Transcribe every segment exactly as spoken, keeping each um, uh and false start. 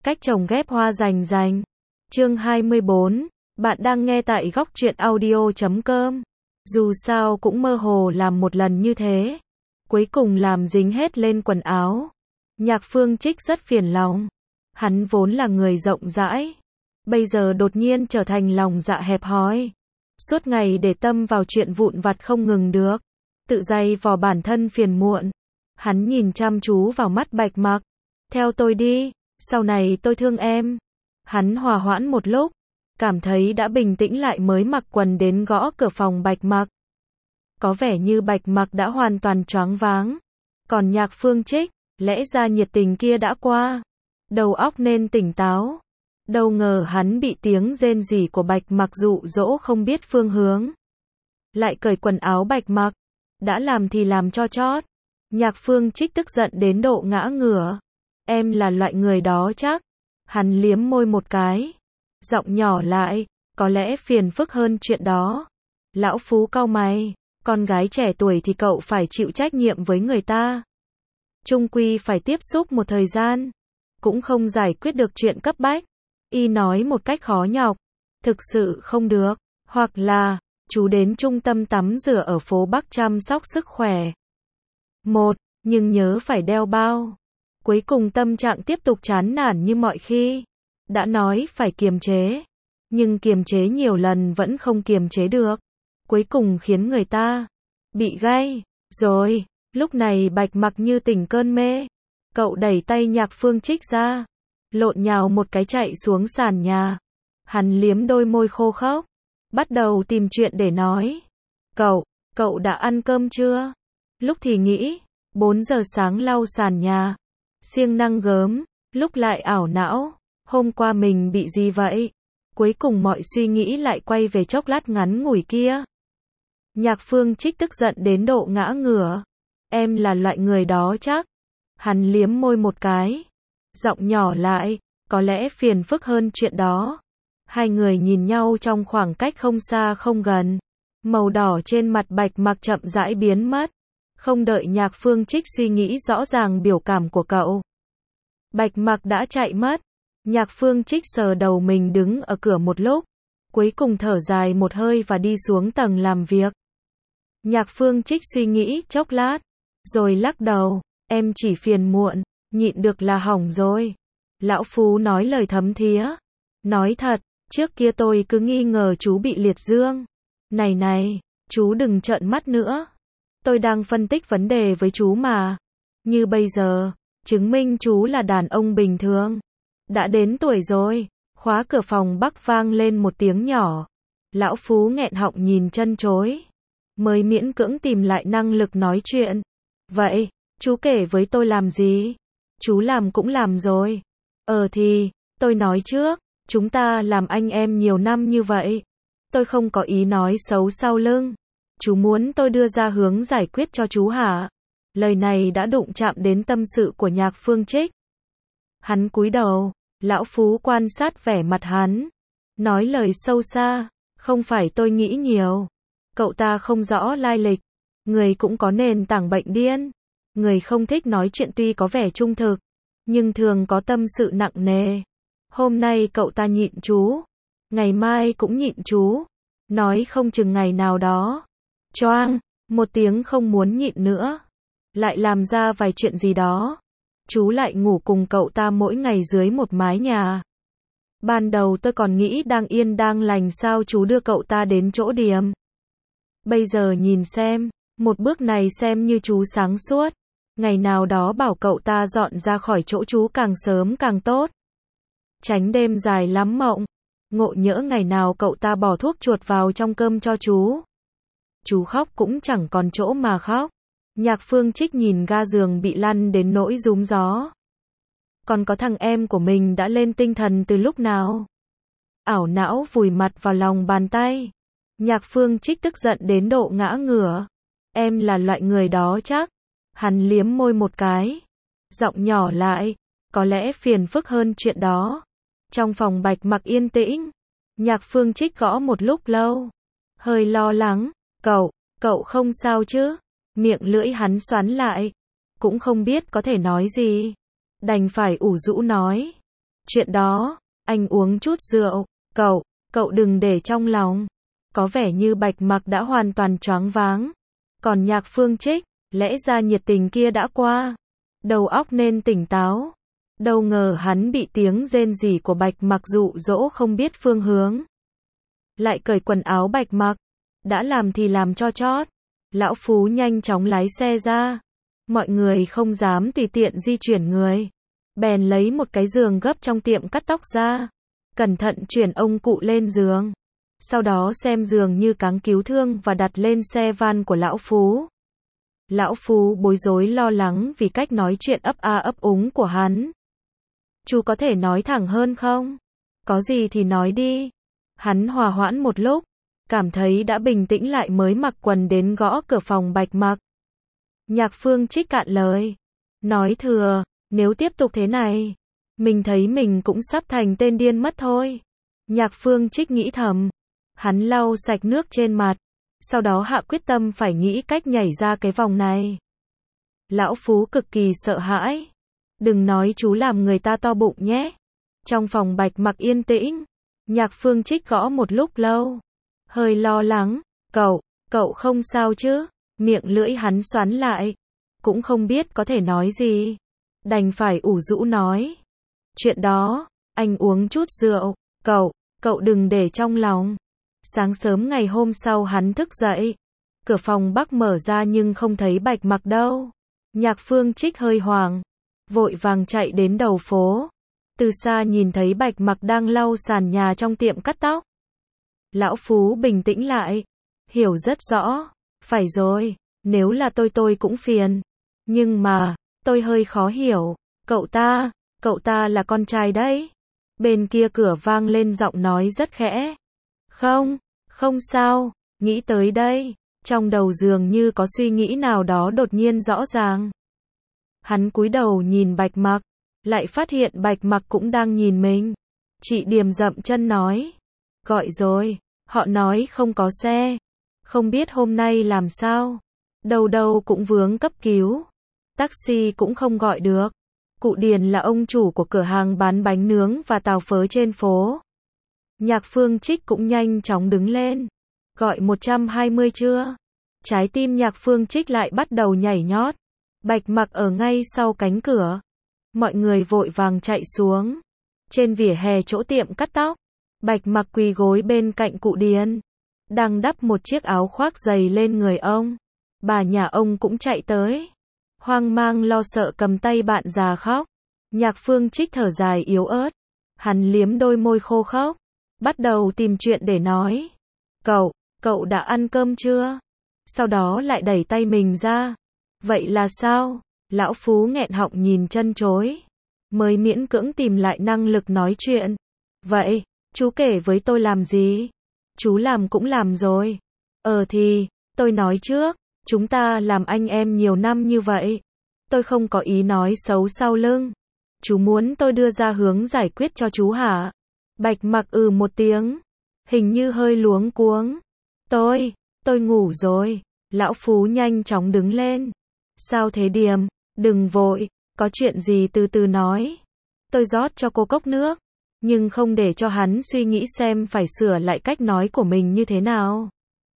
Cách trồng ghép hoa rành rành. Chương hai mươi bốn. Bạn đang nghe tại góc truyện audio chấm com. Dù sao cũng mơ hồ làm một lần như thế. Cuối cùng làm dính hết lên quần áo. Nhạc Phương Trích rất phiền lòng. Hắn vốn là người rộng rãi. Bây giờ đột nhiên trở thành lòng dạ hẹp hòi. Suốt ngày để tâm vào chuyện vụn vặt không ngừng được. Tự dày vò bản thân phiền muộn. Hắn nhìn chăm chú vào mắt Bạch Mặc. Theo tôi đi, sau này tôi thương em. Hắn hòa hoãn một lúc, cảm thấy đã bình tĩnh lại mới mặc quần đến gõ cửa phòng Bạch Mặc. Có vẻ như Bạch Mặc đã hoàn toàn choáng váng. Còn Nhạc Phương Trích, lẽ ra nhiệt tình kia đã qua. Đầu óc nên tỉnh táo. Đâu ngờ hắn bị tiếng rên rỉ của Bạch Mặc dụ dỗ không biết phương hướng. Lại cởi quần áo Bạch Mặc. Đã làm thì làm cho chót. Nhạc Phương Trích tức giận đến độ ngã ngửa. Em là loại người đó chắc. Hắn liếm môi một cái. Giọng nhỏ lại, có lẽ phiền phức hơn chuyện đó. Lão Phú cau mày, con gái trẻ tuổi thì cậu phải chịu trách nhiệm với người ta. Chung quy phải tiếp xúc một thời gian. Cũng không giải quyết được chuyện cấp bách. Y nói một cách khó nhọc. Thực sự không được. Hoặc là, chú đến trung tâm tắm rửa ở phố Bắc chăm sóc sức khỏe. Một, nhưng nhớ phải đeo bao. Cuối cùng tâm trạng tiếp tục chán nản như mọi khi. Đã nói phải kiềm chế. Nhưng kiềm chế nhiều lần vẫn không kiềm chế được. Cuối cùng khiến người ta bị gay. Rồi, lúc này Bạch Mặc như tỉnh cơn mê. Cậu đẩy tay Nhạc Phương Trích ra. Lộn nhào một cái chạy xuống sàn nhà. Hắn liếm đôi môi khô khốc. Bắt đầu tìm chuyện để nói. Cậu, cậu đã ăn cơm chưa? Lúc thì nghĩ, bốn giờ sáng lau sàn nhà. Siêng năng gớm, lúc lại ảo não, hôm qua mình bị gì vậy? Cuối cùng mọi suy nghĩ lại quay về chốc lát ngắn ngủi kia. Nhạc Phương Trích tức giận đến độ ngã ngửa. Em là loại người đó chắc. Hắn liếm môi một cái. Giọng nhỏ lại, có lẽ phiền phức hơn chuyện đó. Hai người nhìn nhau trong khoảng cách không xa không gần. Màu đỏ trên mặt Bạch Mặc chậm rãi biến mất. Không đợi Nhạc Phương Trích suy nghĩ rõ ràng biểu cảm của cậu. Bạch Mặc đã chạy mất. Nhạc Phương Trích sờ đầu mình đứng ở cửa một lúc. Cuối cùng thở dài một hơi và đi xuống tầng làm việc. Nhạc Phương Trích suy nghĩ chốc lát. Rồi lắc đầu. Em chỉ phiền muộn. Nhịn được là hỏng rồi. Lão Phú nói lời thấm thía. Nói thật, trước kia tôi cứ nghi ngờ chú bị liệt dương. Này này, chú đừng trợn mắt nữa. Tôi đang phân tích vấn đề với chú mà. Như bây giờ, chứng minh chú là đàn ông bình thường. Đã đến tuổi rồi. Khóa cửa phòng Bắc vang lên một tiếng nhỏ. Lão Phú nghẹn họng nhìn chân chối. Mới miễn cưỡng tìm lại năng lực nói chuyện. Vậy, chú kể với tôi làm gì? Chú làm cũng làm rồi. Ờ thì, tôi nói trước, chúng ta làm anh em nhiều năm như vậy. Tôi không có ý nói xấu sau lưng. Chú muốn tôi đưa ra hướng giải quyết cho chú hả? Lời này đã đụng chạm đến tâm sự của Nhạc Phương Trích. Hắn cúi đầu, lão Phú quan sát vẻ mặt hắn. Nói lời sâu xa, không phải tôi nghĩ nhiều. Cậu ta không rõ lai lịch. Người cũng có nền tảng bệnh điên. Người không thích nói chuyện tuy có vẻ trung thực, nhưng thường có tâm sự nặng nề. Hôm nay cậu ta nhịn chú. Ngày mai cũng nhịn chú. Nói không chừng ngày nào đó. Choang, một tiếng không muốn nhịn nữa. Lại làm ra vài chuyện gì đó. Chú lại ngủ cùng cậu ta mỗi ngày dưới một mái nhà. Ban đầu tôi còn nghĩ đang yên đang lành sao chú đưa cậu ta đến chỗ điềm. Bây giờ nhìn xem, một bước này xem như chú sáng suốt. Ngày nào đó bảo cậu ta dọn ra khỏi chỗ chú càng sớm càng tốt. Tránh đêm dài lắm mộng. Ngộ nhỡ ngày nào cậu ta bỏ thuốc chuột vào trong cơm cho chú. Chú khóc cũng chẳng còn chỗ mà khóc. Nhạc Phương Trích nhìn ga giường bị lăn đến nỗi rúm gió. Còn có thằng em của mình đã lên tinh thần từ lúc nào? Ảo não vùi mặt vào lòng bàn tay. Nhạc Phương Trích tức giận đến độ ngã ngửa. Em là loại người đó chắc. Hắn liếm môi một cái. Giọng nhỏ lại, có lẽ phiền phức hơn chuyện đó. Trong phòng Bạch Mặc yên tĩnh. Nhạc Phương Trích gõ một lúc lâu. Hơi lo lắng. Cậu, cậu không sao chứ? Miệng lưỡi hắn xoắn lại. Cũng không biết có thể nói gì. Đành phải ủ rũ nói. Chuyện đó, anh uống chút rượu, cậu, cậu đừng để trong lòng. Có vẻ như Bạch Mặc đã hoàn toàn choáng váng. Còn Nhạc Phương Trích, lẽ ra nhiệt tình kia đã qua. Đầu óc nên tỉnh táo. Đâu ngờ hắn bị tiếng rên rỉ của Bạch Mặc dụ dỗ không biết phương hướng. Lại cởi quần áo Bạch Mặc. Đã làm thì làm cho chót. Lão Phú nhanh chóng lái xe ra. Mọi người không dám tùy tiện di chuyển người. Bèn lấy một cái giường gấp trong tiệm cắt tóc ra. Cẩn thận chuyển ông cụ lên giường. Sau đó xem giường như cáng cứu thương và đặt lên xe van của Lão Phú. Lão Phú bối rối lo lắng vì cách nói chuyện ấp a ấp úng của hắn. Chú có thể nói thẳng hơn không? Có gì thì nói đi. Hắn hòa hoãn một lúc, cảm thấy đã bình tĩnh lại mới mặc quần đến gõ cửa phòng Bạch Mặc. Nhạc Phương Trích cạn lời. Nói thừa, nếu tiếp tục thế này, mình thấy mình cũng sắp thành tên điên mất thôi. Nhạc Phương Trích nghĩ thầm. Hắn lau sạch nước trên mặt. Sau đó hạ quyết tâm phải nghĩ cách nhảy ra cái vòng này. Lão Phú cực kỳ sợ hãi. Đừng nói chú làm người ta to bụng nhé. Trong phòng Bạch Mặc yên tĩnh. Nhạc Phương Trích gõ một lúc lâu. Hơi lo lắng. Cậu, cậu không sao chứ? Miệng lưỡi hắn xoắn lại. Cũng không biết có thể nói gì. Đành phải ủ rũ nói. Chuyện đó, anh uống chút rượu. Cậu, cậu đừng để trong lòng. Sáng sớm ngày hôm sau hắn thức dậy. Cửa phòng Bắc mở ra nhưng không thấy Bạch Mặc đâu. Nhạc Phương Trích hơi hoảng. Vội vàng chạy đến đầu phố. Từ xa nhìn thấy Bạch Mặc đang lau sàn nhà trong tiệm cắt tóc. Lão Phú bình tĩnh lại. Hiểu rất rõ. Phải rồi, nếu là tôi tôi cũng phiền. Nhưng mà, tôi hơi khó hiểu. Cậu ta, cậu ta là con trai đấy. Bên kia cửa vang lên giọng nói rất khẽ. Không, không sao, nghĩ tới đây. Trong đầu dường như có suy nghĩ nào đó đột nhiên rõ ràng. Hắn cúi đầu nhìn Bạch Mặc, lại phát hiện Bạch Mặc cũng đang nhìn mình. Chị Điềm dậm chân nói. Gọi rồi, họ nói không có xe. Không biết hôm nay làm sao. Đâu đâu cũng vướng cấp cứu. Taxi cũng không gọi được. Cụ Điền là ông chủ của cửa hàng bán bánh nướng và tàu phớ trên phố. Nhạc Phương Trích cũng nhanh chóng đứng lên. Gọi một trăm hai mươi chưa? Trái tim Nhạc Phương Trích lại bắt đầu nhảy nhót. Bạch Mặc ở ngay sau cánh cửa. Mọi người vội vàng chạy xuống. Trên vỉa hè chỗ tiệm cắt tóc, Bạch Mặc quỳ gối bên cạnh cụ Điền. Đang đắp một chiếc áo khoác dày lên người ông. Bà nhà ông cũng chạy tới. Hoang mang lo sợ cầm tay bạn già khóc. Nhạc Phương Trích thở dài yếu ớt. Hắn liếm đôi môi khô khốc. Bắt đầu tìm chuyện để nói. Cậu, cậu đã ăn cơm chưa? Sau đó lại đẩy tay mình ra. Vậy là sao? Lão Phú nghẹn họng nhìn chân chối. Mới miễn cưỡng tìm lại năng lực nói chuyện. Vậy, chú kể với tôi làm gì? Chú làm cũng làm rồi. Ờ thì, tôi nói trước, chúng ta làm anh em nhiều năm như vậy. Tôi không có ý nói xấu sau lưng. Chú muốn tôi đưa ra hướng giải quyết cho chú hả? Bạch Mặc ừ một tiếng. Hình như hơi luống cuống. Tôi, tôi ngủ rồi. Lão Phú nhanh chóng đứng lên. Sao thế Điềm? Đừng vội, có chuyện gì từ từ nói. Tôi rót cho cô cốc nước. Nhưng không để cho hắn suy nghĩ xem phải sửa lại cách nói của mình như thế nào.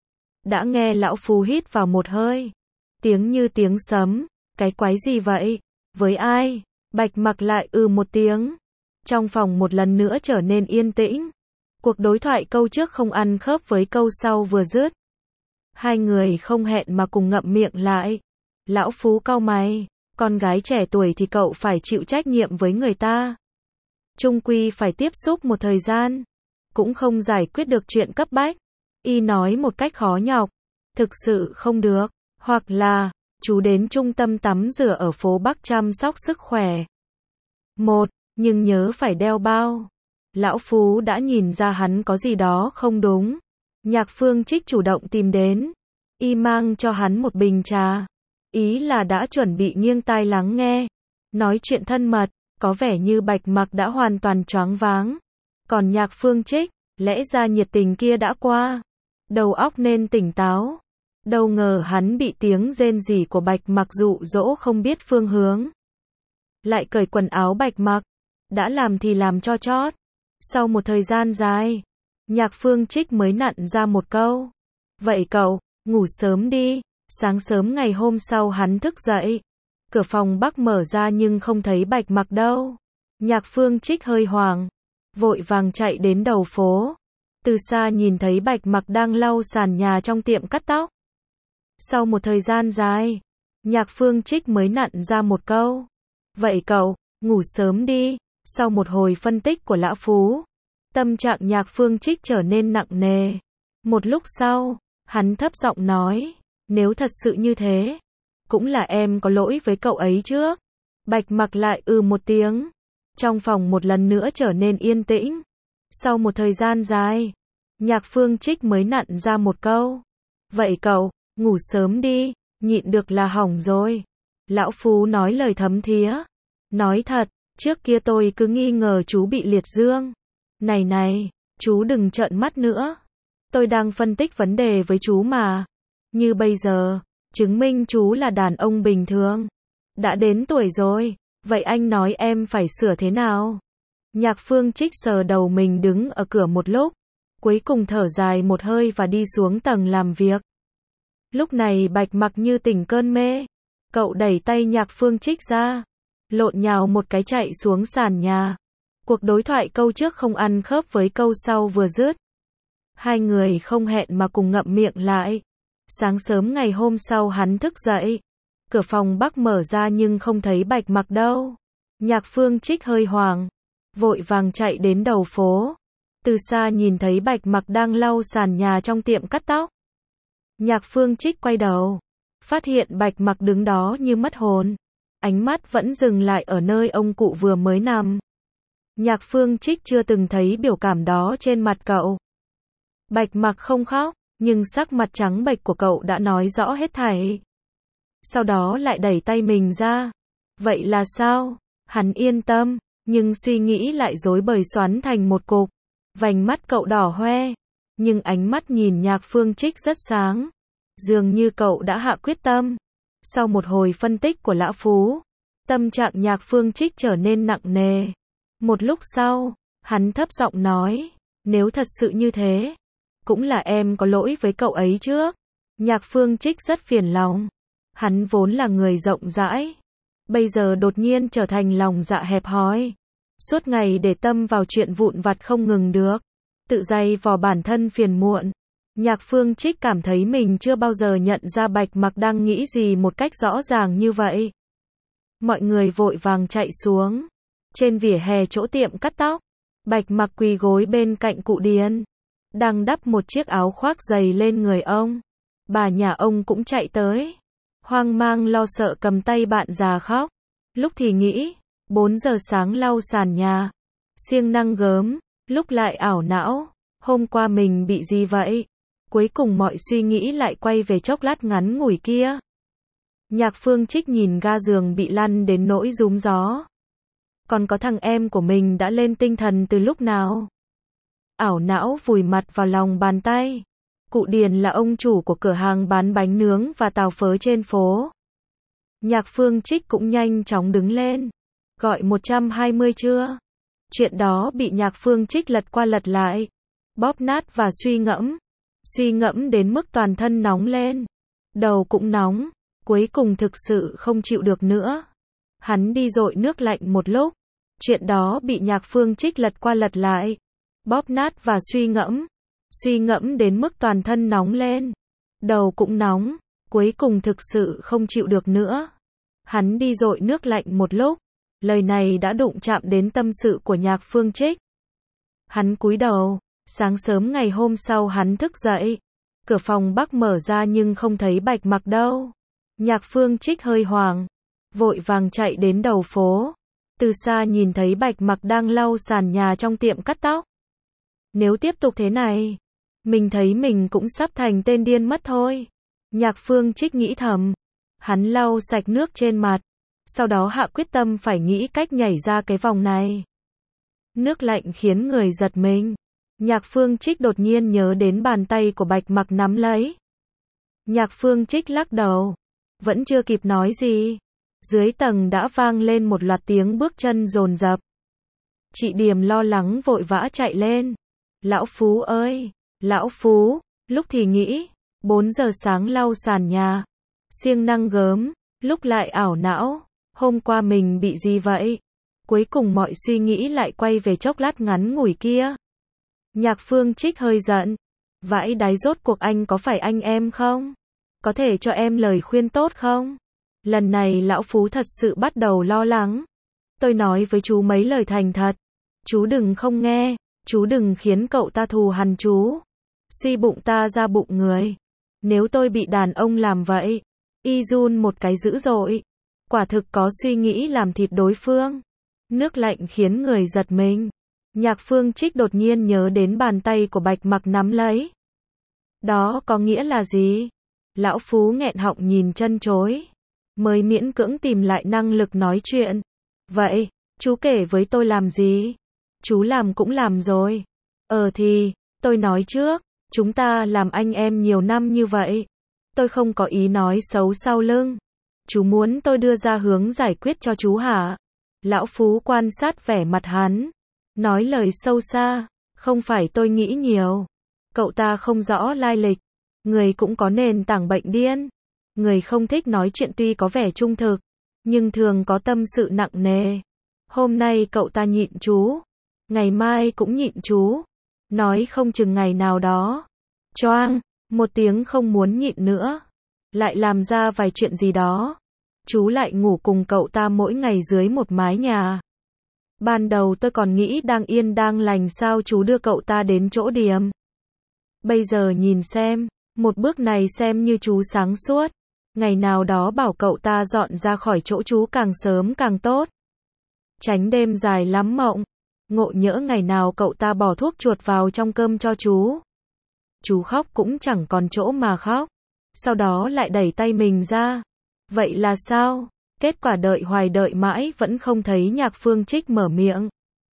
Đã nghe lão Phú hít vào một hơi. Tiếng như tiếng sấm. Cái quái gì vậy? Với ai? Bạch Mặc lại ừ một tiếng. Trong phòng một lần nữa trở nên yên tĩnh. Cuộc đối thoại câu trước không ăn khớp với câu sau vừa dứt. Hai người không hẹn mà cùng ngậm miệng lại. Lão Phú cau mày. Con gái trẻ tuổi thì cậu phải chịu trách nhiệm với người ta. Chung quy phải tiếp xúc một thời gian. Cũng không giải quyết được chuyện cấp bách. Y nói một cách khó nhọc. Thực sự không được. Hoặc là, chú đến trung tâm tắm rửa ở phố Bắc chăm sóc sức khỏe. Một, nhưng nhớ phải đeo bao. Lão Phú đã nhìn ra hắn có gì đó không đúng. Nhạc Phương Trích chủ động tìm đến. Y mang cho hắn một bình trà. Ý là đã chuẩn bị nghiêng tai lắng nghe. Nói chuyện thân mật, có vẻ như Bạch Mặc đã hoàn toàn choáng váng. Còn Nhạc Phương Trích, lẽ ra nhiệt tình kia đã qua. Đầu óc nên tỉnh táo. Đâu ngờ hắn bị tiếng rên rỉ của Bạch Mặc dụ dỗ không biết phương hướng. Lại cởi quần áo Bạch Mặc. đã làm thì làm cho chót. Sau một thời gian dài, Nhạc Phương Trích mới nặn ra một câu. Vậy cậu, ngủ sớm đi. Sáng sớm ngày hôm sau hắn thức dậy. Cửa phòng Bắc mở ra nhưng không thấy Bạch Mặc đâu. Nhạc Phương Trích hơi hoảng, vội vàng chạy đến đầu phố. Từ xa nhìn thấy Bạch Mặc đang lau sàn nhà trong tiệm cắt tóc. Sau một thời gian dài, Nhạc Phương Trích mới nặn ra một câu. Vậy cậu, ngủ sớm đi. Sau một hồi phân tích của Lão Phú, tâm trạng Nhạc Phương Trích trở nên nặng nề. Một lúc sau, hắn thấp giọng nói, nếu thật sự như thế, cũng là em có lỗi với cậu ấy trước. Bạch Mặc lại ừ một tiếng. Trong phòng một lần nữa trở nên yên tĩnh. Sau một thời gian dài, Nhạc Phương Trích mới nặn ra một câu. Vậy cậu, ngủ sớm đi, nhịn được là hỏng rồi. Lão Phú nói lời thấm thía. Nói thật, trước kia tôi cứ nghi ngờ chú bị liệt dương. Này này, chú đừng trợn mắt nữa. Tôi đang phân tích vấn đề với chú mà. Như bây giờ, chứng minh chú là đàn ông bình thường. Đã đến tuổi rồi, vậy anh nói em phải sửa thế nào? Nhạc Phương Trích sờ đầu mình đứng ở cửa một lúc, cuối cùng thở dài một hơi và đi xuống tầng làm việc. Lúc này Bạch Mặc như tỉnh cơn mê. Cậu đẩy tay Nhạc Phương Trích ra, lộn nhào một cái chạy xuống sàn nhà. Cuộc đối thoại câu trước không ăn khớp với câu sau vừa dứt. Hai người không hẹn mà cùng ngậm miệng lại. Sáng sớm ngày hôm sau hắn thức dậy. Cửa phòng Bắc mở ra nhưng không thấy Bạch Mặc đâu. Nhạc Phương Trích hơi hoảng, vội vàng chạy đến đầu phố. Từ xa nhìn thấy Bạch Mặc đang lau sàn nhà trong tiệm cắt tóc. Nhạc Phương Trích quay đầu, phát hiện Bạch Mặc đứng đó như mất hồn. Ánh mắt vẫn dừng lại ở nơi ông cụ vừa mới nằm. Nhạc Phương Trích chưa từng thấy biểu cảm đó trên mặt cậu. Bạch Mặc không khóc, nhưng sắc mặt trắng bệch của cậu đã nói rõ hết thảy. Sau đó lại đẩy tay mình ra. Vậy là sao? Hắn yên tâm, nhưng suy nghĩ lại rối bời xoắn thành một cục. Vành mắt cậu đỏ hoe, nhưng ánh mắt nhìn Nhạc Phương Trích rất sáng. Dường như cậu đã hạ quyết tâm. Sau một hồi phân tích của Lão Phú, tâm trạng Nhạc Phương Trích trở nên nặng nề. Một lúc sau, hắn thấp giọng nói, nếu thật sự như thế, cũng là em có lỗi với cậu ấy trước. Nhạc Phương Trích rất phiền lòng. Hắn vốn là người rộng rãi, bây giờ đột nhiên trở thành lòng dạ hẹp hòi. Suốt ngày để tâm vào chuyện vụn vặt không ngừng được, tự dày vò bản thân phiền muộn. Nhạc Phương Trích cảm thấy mình chưa bao giờ nhận ra Bạch Mặc đang nghĩ gì một cách rõ ràng như vậy. Mọi người vội vàng chạy xuống. Trên vỉa hè chỗ tiệm cắt tóc, Bạch Mặc quỳ gối bên cạnh cụ Điền, đang đắp một chiếc áo khoác dày lên người ông. Bà nhà ông cũng chạy tới, hoang mang lo sợ cầm tay bạn già khóc. Lúc thì nghĩ, bốn giờ sáng lau sàn nhà, siêng năng gớm, lúc lại ảo não, hôm qua mình bị gì vậy? Cuối cùng mọi suy nghĩ lại quay về chốc lát ngắn ngủi kia. Nhạc Phương Trích nhìn ga giường bị lăn đến nỗi rúm gió. Còn có thằng em của mình đã lên tinh thần từ lúc nào? Ảo não vùi mặt vào lòng bàn tay. Cụ Điền là ông chủ của cửa hàng bán bánh nướng và tàu phớ trên phố. Nhạc Phương Trích cũng nhanh chóng đứng lên. Gọi một trăm hai mươi chưa? Chuyện đó bị Nhạc Phương Trích lật qua lật lại, bóp nát và suy ngẫm. Suy ngẫm đến mức toàn thân nóng lên. Đầu cũng nóng, cuối cùng thực sự không chịu được nữa. Hắn đi dội nước lạnh một lúc. Chuyện đó bị Nhạc Phương Trích lật qua lật lại, bóp nát và suy ngẫm. Suy ngẫm đến mức toàn thân nóng lên. Đầu cũng nóng, cuối cùng thực sự không chịu được nữa. Hắn đi dội nước lạnh một lúc. Lời này đã đụng chạm đến tâm sự của Nhạc Phương Trích. Hắn cúi đầu. Sáng sớm ngày hôm sau hắn thức dậy. Cửa phòng Bắc mở ra nhưng không thấy Bạch Mặc đâu. Nhạc Phương Trích hơi hoảng, vội vàng chạy đến đầu phố. Từ xa nhìn thấy Bạch Mặc đang lau sàn nhà trong tiệm cắt tóc. Nếu tiếp tục thế này, mình thấy mình cũng sắp thành tên điên mất thôi. Nhạc Phương Trích nghĩ thầm. Hắn lau sạch nước trên mặt, sau đó hạ quyết tâm phải nghĩ cách nhảy ra cái vòng này. Nước lạnh khiến người giật mình. Nhạc Phương Trích đột nhiên nhớ đến bàn tay của Bạch Mặc nắm lấy. Nhạc Phương Trích lắc đầu, vẫn chưa kịp nói gì, dưới tầng đã vang lên một loạt tiếng bước chân dồn dập. Chị Điềm lo lắng vội vã chạy lên. Lão Phú ơi, Lão Phú, lúc thì nghĩ, bốn giờ sáng lau sàn nhà, siêng năng gớm, lúc lại ảo não, hôm qua mình bị gì vậy? Cuối cùng mọi suy nghĩ lại quay về chốc lát ngắn ngủi kia. Nhạc Phương Trích hơi giận. Vãi đáy, rốt cuộc anh có phải anh em không? Có thể cho em lời khuyên tốt không? Lần này Lão Phú thật sự bắt đầu lo lắng. Tôi nói với chú mấy lời thành thật. Chú đừng không nghe, chú đừng khiến cậu ta thù hằn chú. Suy bụng ta ra bụng người. Nếu tôi bị đàn ông làm vậy, y run một cái dữ dội. Quả thực có suy nghĩ làm thịt đối phương. Nước lạnh khiến người giật mình. Nhạc Phương Trích đột nhiên nhớ đến bàn tay của Bạch Mặc nắm lấy. Đó có nghĩa là gì? Lão Phú nghẹn họng nhìn chân chối. Mới miễn cưỡng tìm lại năng lực nói chuyện. Vậy, chú kể với tôi làm gì? Chú làm cũng làm rồi. Ờ thì, tôi nói trước, chúng ta làm anh em nhiều năm như vậy. Tôi không có ý nói xấu sau lưng. Chú muốn tôi đưa ra hướng giải quyết cho chú hả? Lão Phú quan sát vẻ mặt hắn. Nói lời sâu xa, không phải tôi nghĩ nhiều. Cậu ta không rõ lai lịch. Người cũng có nền tảng bệnh điên. Người không thích nói chuyện tuy có vẻ trung thực, nhưng thường có tâm sự nặng nề. Hôm nay cậu ta nhịn chú. Ngày mai cũng nhịn chú. Nói không chừng ngày nào đó. Choang, một tiếng không muốn nhịn nữa. Lại làm ra vài chuyện gì đó. Chú lại ngủ cùng cậu ta mỗi ngày dưới một mái nhà. Ban đầu tôi còn nghĩ đang yên đang lành sao chú đưa cậu ta đến chỗ Điềm. Bây giờ nhìn xem, một bước này xem như chú sáng suốt. Ngày nào đó bảo cậu ta dọn ra khỏi chỗ chú càng sớm càng tốt. Tránh đêm dài lắm mộng. Ngộ nhỡ ngày nào cậu ta bỏ thuốc chuột vào trong cơm cho chú. Chú khóc cũng chẳng còn chỗ mà khóc. Sau đó lại đẩy tay mình ra. Vậy là sao? Kết quả đợi hoài đợi mãi vẫn không thấy Nhạc Phương Trích mở miệng.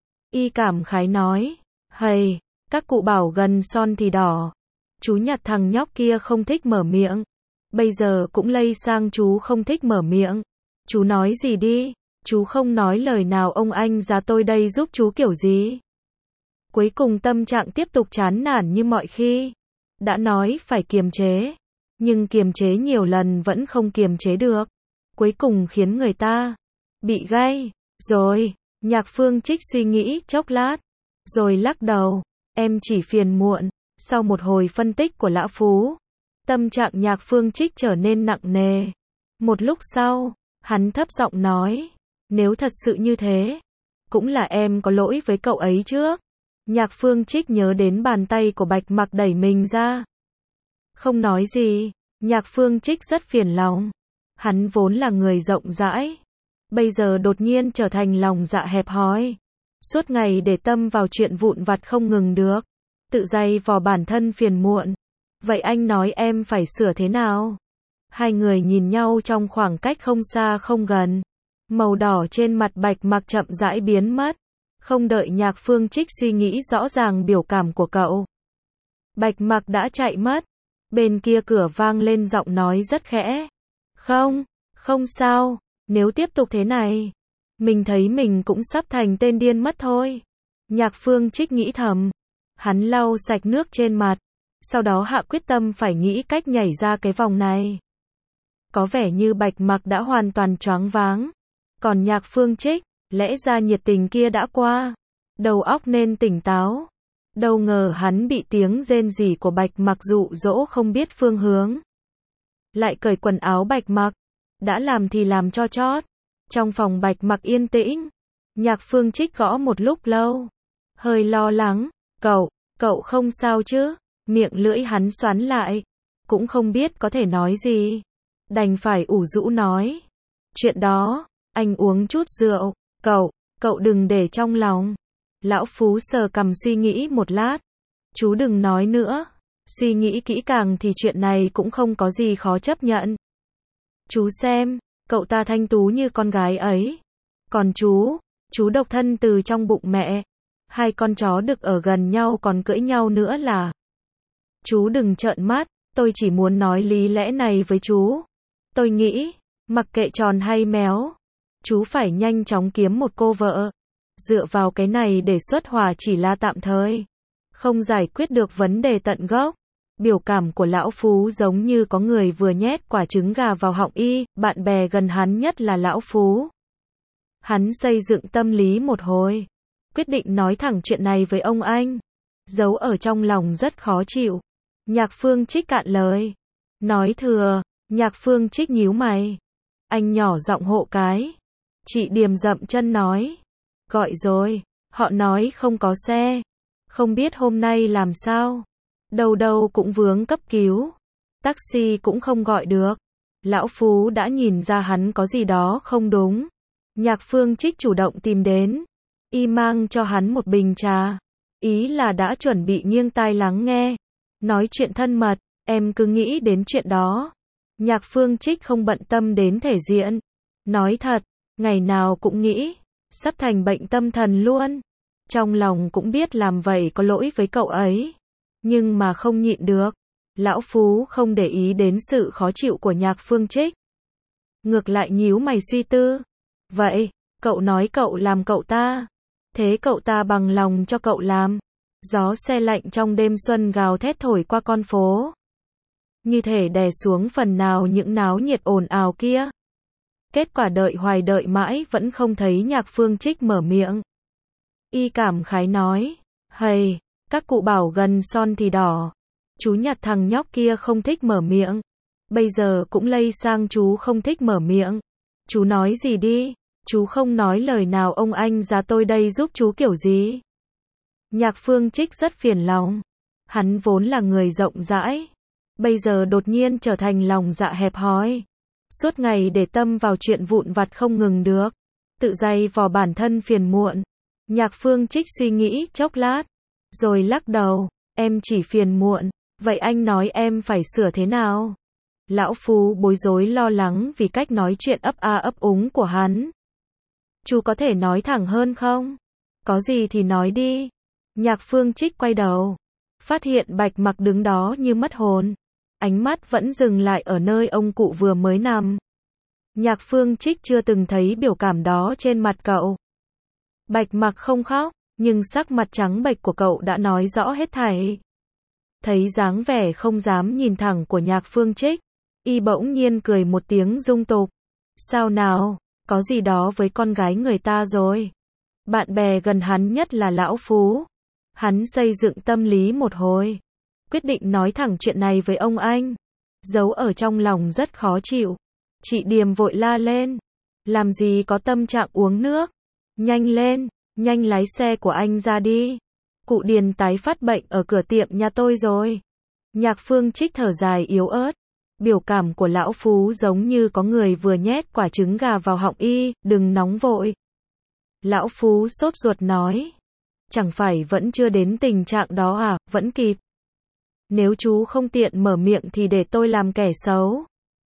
Y cảm khái nói. Hầy, các cụ bảo gần son thì đỏ. Chú nhặt thằng nhóc kia không thích mở miệng. Bây giờ cũng lây sang chú không thích mở miệng. Chú nói gì đi? Chú không nói lời nào, ông anh già tôi đây giúp chú kiểu gì? Cuối cùng tâm trạng tiếp tục chán nản như mọi khi. Đã nói phải kiềm chế. Nhưng kiềm chế nhiều lần vẫn không kiềm chế được. Cuối cùng khiến người ta bị gay. Rồi, Nhạc Phương Trích suy nghĩ chốc lát. Rồi lắc đầu. Em chỉ phiền muộn. Sau một hồi phân tích của Lão Phú, tâm trạng Nhạc Phương Trích trở nên nặng nề. Một lúc sau, hắn thấp giọng nói. Nếu thật sự như thế, cũng là em có lỗi với cậu ấy trước. Nhạc Phương Trích nhớ đến bàn tay của Bạch Mặc đẩy mình ra. Không nói gì, Nhạc Phương Trích rất phiền lòng. Hắn vốn là người rộng rãi. Bây giờ đột nhiên trở thành lòng dạ hẹp hòi. Suốt ngày để tâm vào chuyện vụn vặt không ngừng được. Tự dày vò bản thân phiền muộn. Vậy anh nói em phải sửa thế nào? Hai người nhìn nhau trong khoảng cách không xa không gần. Màu đỏ trên mặt Bạch Mặc chậm rãi biến mất. Không đợi Nhạc Phương Trích suy nghĩ rõ ràng biểu cảm của cậu. Bạch Mặc đã chạy mất. Bên kia cửa vang lên giọng nói rất khẽ. Không, không sao, nếu tiếp tục thế này, mình thấy mình cũng sắp thành tên điên mất thôi. Nhạc Phương Trích nghĩ thầm. Hắn lau sạch nước trên mặt. Sau đó hạ quyết tâm phải nghĩ cách nhảy ra cái vòng này. Có vẻ như Bạch Mặc đã hoàn toàn choáng váng. Còn Nhạc Phương Trích, lẽ ra nhiệt tình kia đã qua. Đầu óc nên tỉnh táo. Đâu ngờ hắn bị tiếng rên rỉ của Bạch Mặc dụ dỗ không biết phương hướng. Lại cởi quần áo Bạch Mặc. Đã làm thì làm cho chót. Trong phòng Bạch Mặc yên tĩnh. Nhạc Phương Trích gõ một lúc lâu. Hơi lo lắng. Cậu, cậu không sao chứ? Miệng lưỡi hắn xoắn lại. Cũng không biết có thể nói gì. Đành phải ủ rũ nói. Chuyện đó, anh uống chút rượu. Cậu, cậu đừng để trong lòng. Lão Phú sờ cằm suy nghĩ một lát. Chú đừng nói nữa. Suy nghĩ kỹ càng thì chuyện này cũng không có gì khó chấp nhận. Chú xem, cậu ta thanh tú như con gái ấy. Còn chú, chú độc thân từ trong bụng mẹ. Hai con chó đực ở gần nhau còn cưỡi nhau nữa là. Chú đừng trợn mắt, tôi chỉ muốn nói lý lẽ này với chú. Tôi nghĩ, mặc kệ tròn hay méo, chú phải nhanh chóng kiếm một cô vợ. Dựa vào cái này để xuất hỏa chỉ là tạm thời, không giải quyết được vấn đề tận gốc. Biểu cảm của lão Phú giống như có người vừa nhét quả trứng gà vào họng y, bạn bè gần hắn nhất là lão Phú. Hắn xây dựng tâm lý một hồi, quyết định nói thẳng chuyện này với ông anh. Giấu ở trong lòng rất khó chịu. Nhạc Phương Trích cạn lời. Nói thừa, Nhạc Phương Trích nhíu mày. Anh nhỏ giọng hộ cái. Chị Điềm dậm chân nói. Gọi rồi, họ nói không có xe. Không biết hôm nay làm sao. Đâu đâu cũng vướng cấp cứu. Taxi cũng không gọi được. Lão Phú đã nhìn ra hắn có gì đó không đúng. Nhạc Phương Trích chủ động tìm đến. Y mang cho hắn một bình trà. Ý là đã chuẩn bị nghiêng tai lắng nghe. Nói chuyện thân mật, em cứ nghĩ đến chuyện đó. Nhạc Phương Trích không bận tâm đến thể diện. Nói thật, ngày nào cũng nghĩ. Sắp thành bệnh tâm thần luôn. Trong lòng cũng biết làm vậy có lỗi với cậu ấy. Nhưng mà không nhịn được. Lão Phú không để ý đến sự khó chịu của Nhạc Phương Trích. Ngược lại nhíu mày suy tư. Vậy, cậu nói cậu làm cậu ta. Thế cậu ta bằng lòng cho cậu làm. Gió xe lạnh trong đêm xuân gào thét thổi qua con phố. Như thể đè xuống phần nào những náo nhiệt ồn ào kia. Kết quả đợi hoài đợi mãi vẫn không thấy Nhạc Phương Trích mở miệng. Y cảm khái nói. Hầy, các cụ bảo gần son thì đỏ. Chú nhặt thằng nhóc kia không thích mở miệng. Bây giờ cũng lây sang chú không thích mở miệng. Chú nói gì đi. Chú không nói lời nào ông anh ra tôi đây giúp chú kiểu gì. Nhạc Phương Trích rất phiền lòng. Hắn vốn là người rộng rãi. Bây giờ đột nhiên trở thành lòng dạ hẹp hòi. Suốt ngày để tâm vào chuyện vụn vặt không ngừng được. Tự dày vò bản thân phiền muộn. Nhạc Phương Trích suy nghĩ chốc lát. Rồi lắc đầu. Em chỉ phiền muộn. Vậy anh nói em phải sửa thế nào? Lão Phú bối rối lo lắng vì cách nói chuyện ấp a ấp úng của hắn. Chú có thể nói thẳng hơn không? Có gì thì nói đi. Nhạc Phương Trích quay đầu. Phát hiện Bạch Mặc đứng đó như mất hồn. Ánh mắt vẫn dừng lại ở nơi ông cụ vừa mới nằm. Nhạc Phương Trích chưa từng thấy biểu cảm đó trên mặt cậu. Bạch Mặc không khóc, nhưng sắc mặt trắng bệch của cậu đã nói rõ hết thảy. Thấy dáng vẻ không dám nhìn thẳng của Nhạc Phương Trích, y bỗng nhiên cười một tiếng dung tục. Sao nào, có gì đó với con gái người ta rồi. Bạn bè gần hắn nhất là lão Phú. Hắn xây dựng tâm lý một hồi. Quyết định nói thẳng chuyện này với ông anh. Giấu ở trong lòng rất khó chịu. Chị Điềm vội la lên. Làm gì có tâm trạng uống nước. Nhanh lên, nhanh lái xe của anh ra đi. Cụ Điền tái phát bệnh ở cửa tiệm nhà tôi rồi. Nhạc Phương Trích thở dài yếu ớt. Biểu cảm của lão Phú giống như có người vừa nhét quả trứng gà vào họng y, đừng nóng vội. Lão Phú sốt ruột nói. Chẳng phải vẫn chưa đến tình trạng đó à, vẫn kịp. Nếu chú không tiện mở miệng thì để tôi làm kẻ xấu.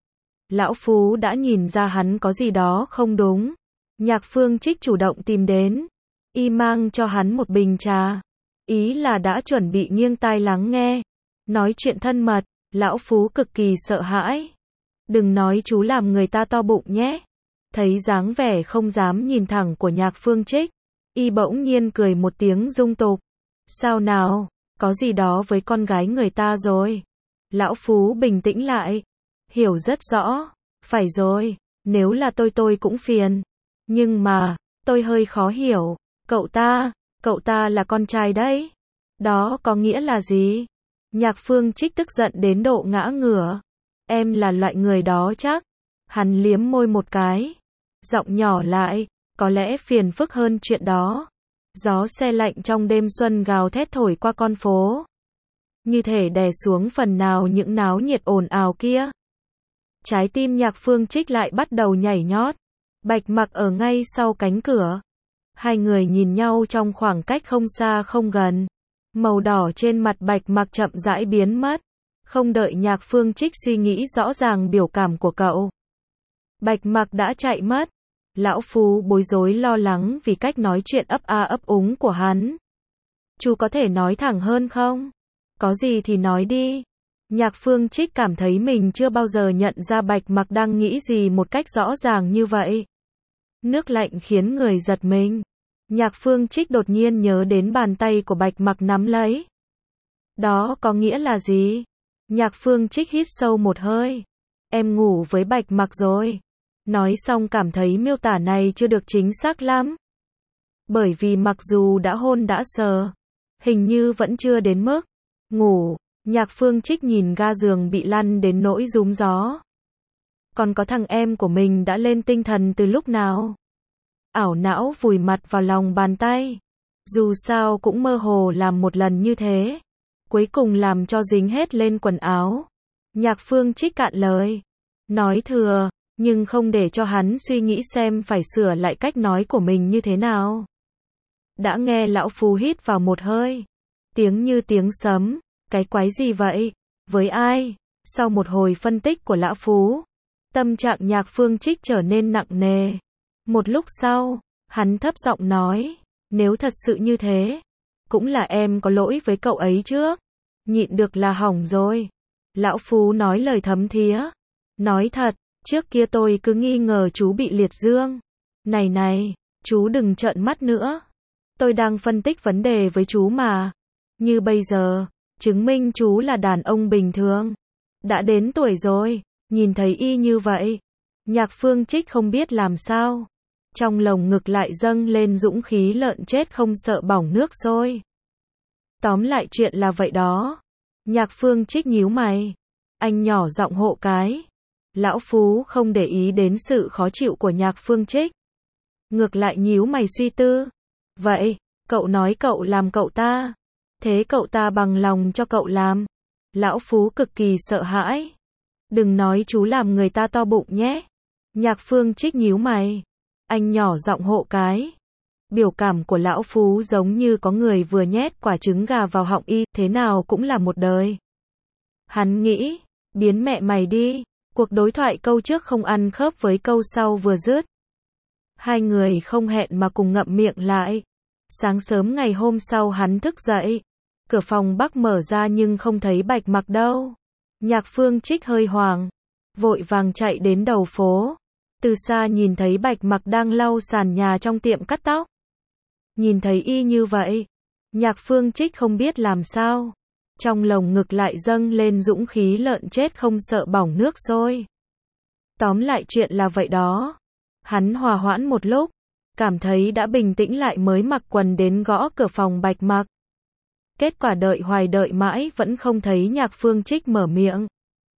Lão Phú đã nhìn ra hắn có gì đó không đúng. Nhạc Phương Trích chủ động tìm đến. Y mang cho hắn một bình trà. Ý là đã chuẩn bị nghiêng tai lắng nghe. Nói chuyện thân mật. Lão Phú cực kỳ sợ hãi. Đừng nói chú làm người ta to bụng nhé. Thấy dáng vẻ không dám nhìn thẳng của Nhạc Phương Trích, y bỗng nhiên cười một tiếng dung tục. Sao nào, có gì đó với con gái người ta rồi. Lão Phú bình tĩnh lại. Hiểu rất rõ. Phải rồi, nếu là tôi tôi cũng phiền. Nhưng mà, tôi hơi khó hiểu. Cậu ta, cậu ta là con trai đấy. Đó có nghĩa là gì? Nhạc Phương Trích tức giận đến độ ngã ngửa. Em là loại người đó chắc. Hắn liếm môi một cái. Giọng nhỏ lại. Có lẽ phiền phức hơn chuyện đó. Gió xe lạnh trong đêm xuân gào thét thổi qua con phố. Như thể đè xuống phần nào những náo nhiệt ồn ào kia. Trái tim Nhạc Phương Trích lại bắt đầu nhảy nhót. Bạch Mặc ở ngay sau cánh cửa. Hai người nhìn nhau trong khoảng cách không xa không gần. Màu đỏ trên mặt Bạch Mặc chậm rãi biến mất. Không đợi Nhạc Phương Trích suy nghĩ rõ ràng biểu cảm của cậu. Bạch Mặc đã chạy mất. Lão Phú bối rối lo lắng vì cách nói chuyện ấp a ấp úng của hắn. Chú có thể nói thẳng hơn không? Có gì thì nói đi. Nhạc Phương Trích cảm thấy mình chưa bao giờ nhận ra Bạch Mặc đang nghĩ gì một cách rõ ràng như vậy. Nước lạnh khiến người giật mình. Nhạc Phương Trích đột nhiên nhớ đến bàn tay của Bạch Mặc nắm lấy. Đó có nghĩa là gì? Nhạc Phương Trích hít sâu một hơi. Em ngủ với Bạch Mặc rồi. Nói xong cảm thấy miêu tả này chưa được chính xác lắm. Bởi vì mặc dù đã hôn đã sờ, hình như vẫn chưa đến mức ngủ. Nhạc Phương Trích nhìn ga giường bị lăn đến nỗi rúm gió. Còn có thằng em của mình đã lên tinh thần từ lúc nào? Ảo não vùi mặt vào lòng bàn tay. Dù sao cũng mơ hồ làm một lần như thế. Cuối cùng làm cho dính hết lên quần áo. Nhạc Phương Trích cạn lời. Nói thừa, nhưng không để cho hắn suy nghĩ xem phải sửa lại cách nói của mình như thế nào. Đã nghe lão Phú hít vào một hơi. Tiếng như tiếng sấm. Cái quái gì vậy? Với ai? Sau một hồi phân tích của lão Phú, tâm trạng Nhạc Phương Trích trở nên nặng nề. Một lúc sau, hắn thấp giọng nói, nếu thật sự như thế, cũng là em có lỗi với cậu ấy trước. Nhịn được là hỏng rồi. Lão Phú nói lời thấm thía. Nói thật, trước kia tôi cứ nghi ngờ chú bị liệt dương. Này này, chú đừng trợn mắt nữa. Tôi đang phân tích vấn đề với chú mà. Như bây giờ, chứng minh chú là đàn ông bình thường. Đã đến tuổi rồi, nhìn thấy y như vậy. Nhạc Phương Trích không biết làm sao. Trong lồng ngực lại dâng lên dũng khí lợn chết không sợ bỏng nước sôi. Tóm lại chuyện là vậy đó. Nhạc Phương Trích nhíu mày. Anh nhỏ giọng hộ cái. Lão Phú không để ý đến sự khó chịu của Nhạc Phương Trích. Ngược lại nhíu mày suy tư. Vậy, cậu nói cậu làm cậu ta. Thế cậu ta bằng lòng cho cậu làm. Lão Phú cực kỳ sợ hãi. Đừng nói chú làm người ta to bụng nhé. Nhạc Phương Trích nhíu mày. Anh nhỏ giọng hộ cái. Biểu cảm của lão Phú giống như có người vừa nhét quả trứng gà vào họng y, thế nào cũng là một đời. Hắn nghĩ, biến mẹ mày đi. Cuộc đối thoại câu trước không ăn khớp với câu sau vừa dứt. Hai người không hẹn mà cùng ngậm miệng lại. Sáng sớm ngày hôm sau hắn thức dậy. Cửa phòng Bắc mở ra nhưng không thấy Bạch Mặc đâu. Nhạc Phương Trích hơi hoảng. Vội vàng chạy đến đầu phố. Từ xa nhìn thấy Bạch Mặc đang lau sàn nhà trong tiệm cắt tóc. Nhìn thấy y như vậy. Nhạc Phương Trích không biết làm sao. Trong lồng ngực lại dâng lên dũng khí lợn chết không sợ bỏng nước sôi. Tóm lại chuyện là vậy đó. Hắn hòa hoãn một lúc. Cảm thấy đã bình tĩnh lại mới mặc quần đến gõ cửa phòng Bạch Mặc. Kết quả đợi hoài đợi mãi vẫn không thấy Nhạc Phương Trích mở miệng.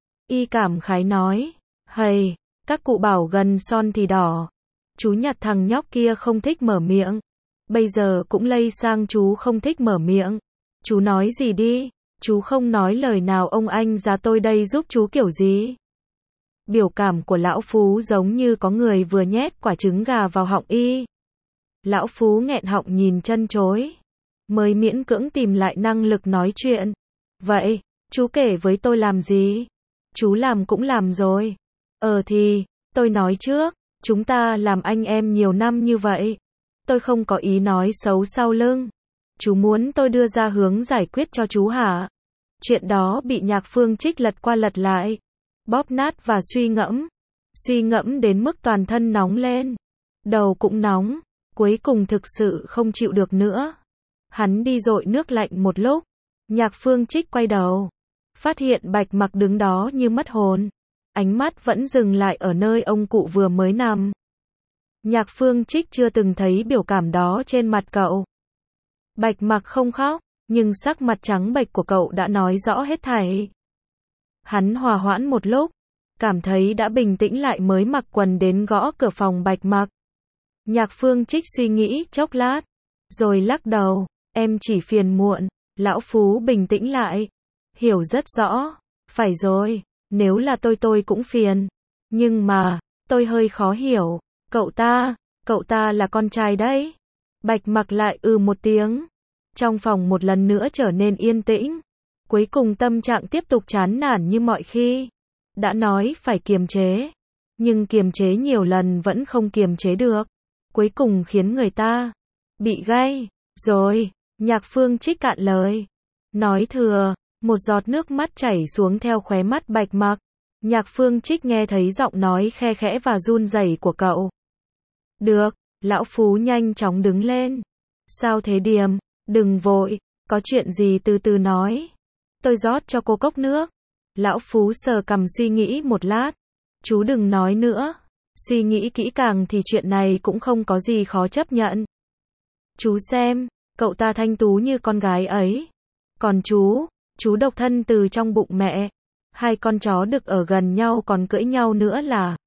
Y cảm khái nói. Hầy, các cụ bảo gần son thì đỏ. Chú nhặt thằng nhóc kia không thích mở miệng. Bây giờ cũng lây sang chú không thích mở miệng. Chú nói gì đi. Chú không nói lời nào ông anh ra tôi đây giúp chú kiểu gì. Biểu cảm của lão Phú giống như có người vừa nhét quả trứng gà vào họng y. Lão Phú nghẹn họng nhìn chân chối. Mới miễn cưỡng tìm lại năng lực nói chuyện. Vậy, chú kể với tôi làm gì? Chú làm cũng làm rồi. Ờ thì, tôi nói trước, chúng ta làm anh em nhiều năm như vậy. Tôi không có ý nói xấu sau lưng. Chú muốn tôi đưa ra hướng giải quyết cho chú hả? Chuyện đó bị Nhạc Phương Trích lật qua lật lại. Bóp nát và suy ngẫm. Suy ngẫm đến mức toàn thân nóng lên. Đầu cũng nóng. Cuối cùng thực sự không chịu được nữa. Hắn đi dội nước lạnh một lúc. Nhạc Phương Trích quay đầu. Phát hiện Bạch Mặc đứng đó như mất hồn. Ánh mắt vẫn dừng lại ở nơi ông cụ vừa mới nằm. Nhạc Phương Trích chưa từng thấy biểu cảm đó trên mặt cậu. Bạch Mặc không khóc, nhưng sắc mặt trắng bệch của cậu đã nói rõ hết thảy. Hắn hòa hoãn một lúc. Cảm thấy đã bình tĩnh lại mới mặc quần đến gõ cửa phòng Bạch Mặc. Nhạc Phương Trích suy nghĩ chốc lát. Rồi lắc đầu. Em chỉ phiền muộn. Lão Phú bình tĩnh lại. Hiểu rất rõ. Phải rồi. Nếu là tôi tôi cũng phiền. Nhưng mà, tôi hơi khó hiểu. Cậu ta, cậu ta là con trai đấy. Bạch Mặc lại ừ một tiếng. Trong phòng một lần nữa trở nên yên tĩnh. Cuối cùng tâm trạng tiếp tục chán nản như mọi khi. Đã nói phải kiềm chế. Nhưng kiềm chế nhiều lần vẫn không kiềm chế được. Cuối cùng khiến người ta bị gay. Rồi, Nhạc Phương Trích cạn lời. Nói thừa, một giọt nước mắt chảy xuống theo khóe mắt Bạch Mặc. Nhạc Phương Trích nghe thấy giọng nói khe khẽ và run rẩy của cậu. Được, Lão Phú nhanh chóng đứng lên. Sao thế Điềm? Đừng vội, có chuyện gì từ từ nói. Tôi rót cho cô cốc nước. Lão Phú sờ cằm suy nghĩ một lát. Chú đừng nói nữa. Suy nghĩ kỹ càng thì chuyện này cũng không có gì khó chấp nhận. Chú xem, cậu ta thanh tú như con gái ấy. Còn chú, chú độc thân từ trong bụng mẹ. Hai con chó đực ở gần nhau còn cưỡi nhau nữa là.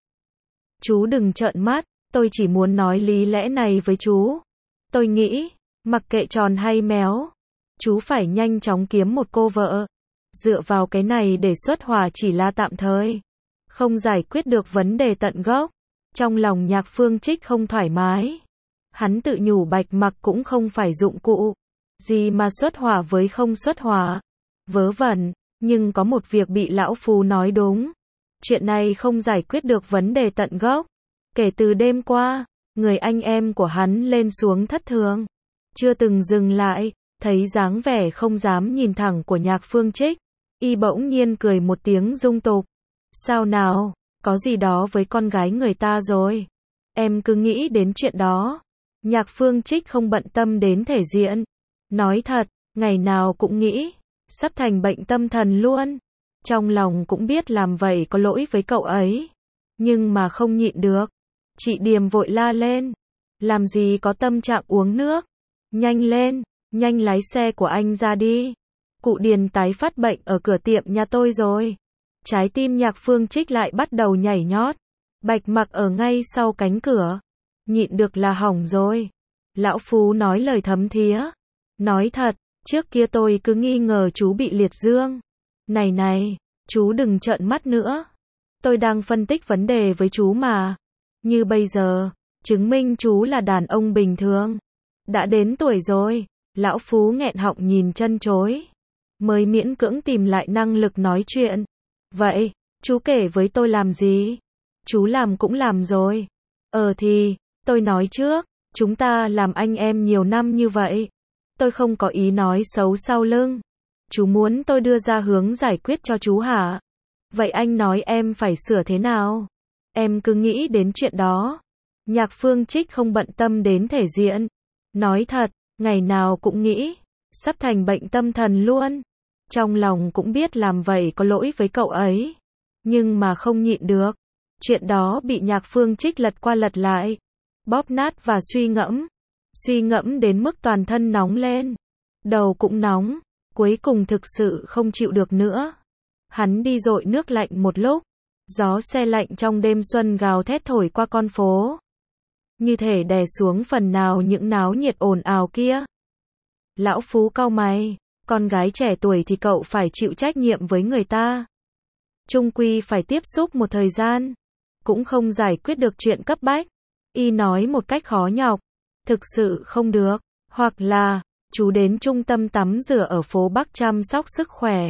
Chú đừng trợn mắt, tôi chỉ muốn nói lý lẽ này với chú. Tôi nghĩ, mặc kệ tròn hay méo, chú phải nhanh chóng kiếm một cô vợ. Dựa vào cái này để xuất hỏa chỉ là tạm thời, không giải quyết được vấn đề tận gốc. Trong lòng Nhạc Phương Trích không thoải mái. Hắn tự nhủ Bạch Mặc cũng không phải dụng cụ gì mà xuất hỏa với không xuất hỏa. Vớ vẩn, nhưng có một việc bị lão Phú nói đúng. Chuyện này không giải quyết được vấn đề tận gốc. Kể từ đêm qua, người anh em của hắn lên xuống thất thường, chưa từng dừng lại. Thấy dáng vẻ không dám nhìn thẳng của Nhạc Phương Trích, y bỗng nhiên cười một tiếng dung tục. Sao nào, có gì đó với con gái người ta rồi? Em cứ nghĩ đến chuyện đó. Nhạc Phương Trích không bận tâm đến thể diện. Nói thật, ngày nào cũng nghĩ, sắp thành bệnh tâm thần luôn. Trong lòng cũng biết làm vậy có lỗi với cậu ấy, nhưng mà không nhịn được. Chị Điềm vội la lên. Làm gì có tâm trạng uống nước. Nhanh lên, nhanh lái xe của anh ra đi. Cụ Điền tái phát bệnh ở cửa tiệm nhà tôi rồi. Trái tim Nhạc Phương Trích lại bắt đầu nhảy nhót. Bạch Mặc ở ngay sau cánh cửa. Nhịn được là hỏng rồi. Lão Phú nói lời thấm thía. Nói thật, trước kia tôi cứ nghi ngờ chú bị liệt dương. Này này, chú đừng trợn mắt nữa. Tôi đang phân tích vấn đề với chú mà. Như bây giờ, chứng minh chú là đàn ông bình thường. Đã đến tuổi rồi. Lão Phú nghẹn họng nhìn chân chối. Mới miễn cưỡng tìm lại năng lực nói chuyện. Vậy, chú kể với tôi làm gì? Chú làm cũng làm rồi. Ờ thì, tôi nói trước, chúng ta làm anh em nhiều năm như vậy. Tôi không có ý nói xấu sau lưng. Chú muốn tôi đưa ra hướng giải quyết cho chú hả? Vậy anh nói em phải sửa thế nào? Em cứ nghĩ đến chuyện đó. Nhạc Phương Trích không bận tâm đến thể diện. Nói thật, ngày nào cũng nghĩ, sắp thành bệnh tâm thần luôn. Trong lòng cũng biết làm vậy có lỗi với cậu ấy, nhưng mà không nhịn được. Chuyện đó bị Nhạc Phương Trích lật qua lật lại, bóp nát và suy ngẫm. Suy ngẫm đến mức toàn thân nóng lên. Đầu cũng nóng, cuối cùng thực sự không chịu được nữa. Hắn đi dội nước lạnh một lúc. Gió se lạnh trong đêm xuân gào thét thổi qua con phố, như thể đè xuống phần nào những náo nhiệt ồn ào kia. Lão Phú cau mày. Con gái trẻ tuổi thì cậu phải chịu trách nhiệm với người ta. Chung quy phải tiếp xúc một thời gian, cũng không giải quyết được chuyện cấp bách. Y nói một cách khó nhọc. Thực sự không được. Hoặc là, chú đến trung tâm tắm rửa ở phố Bắc chăm sóc sức khỏe.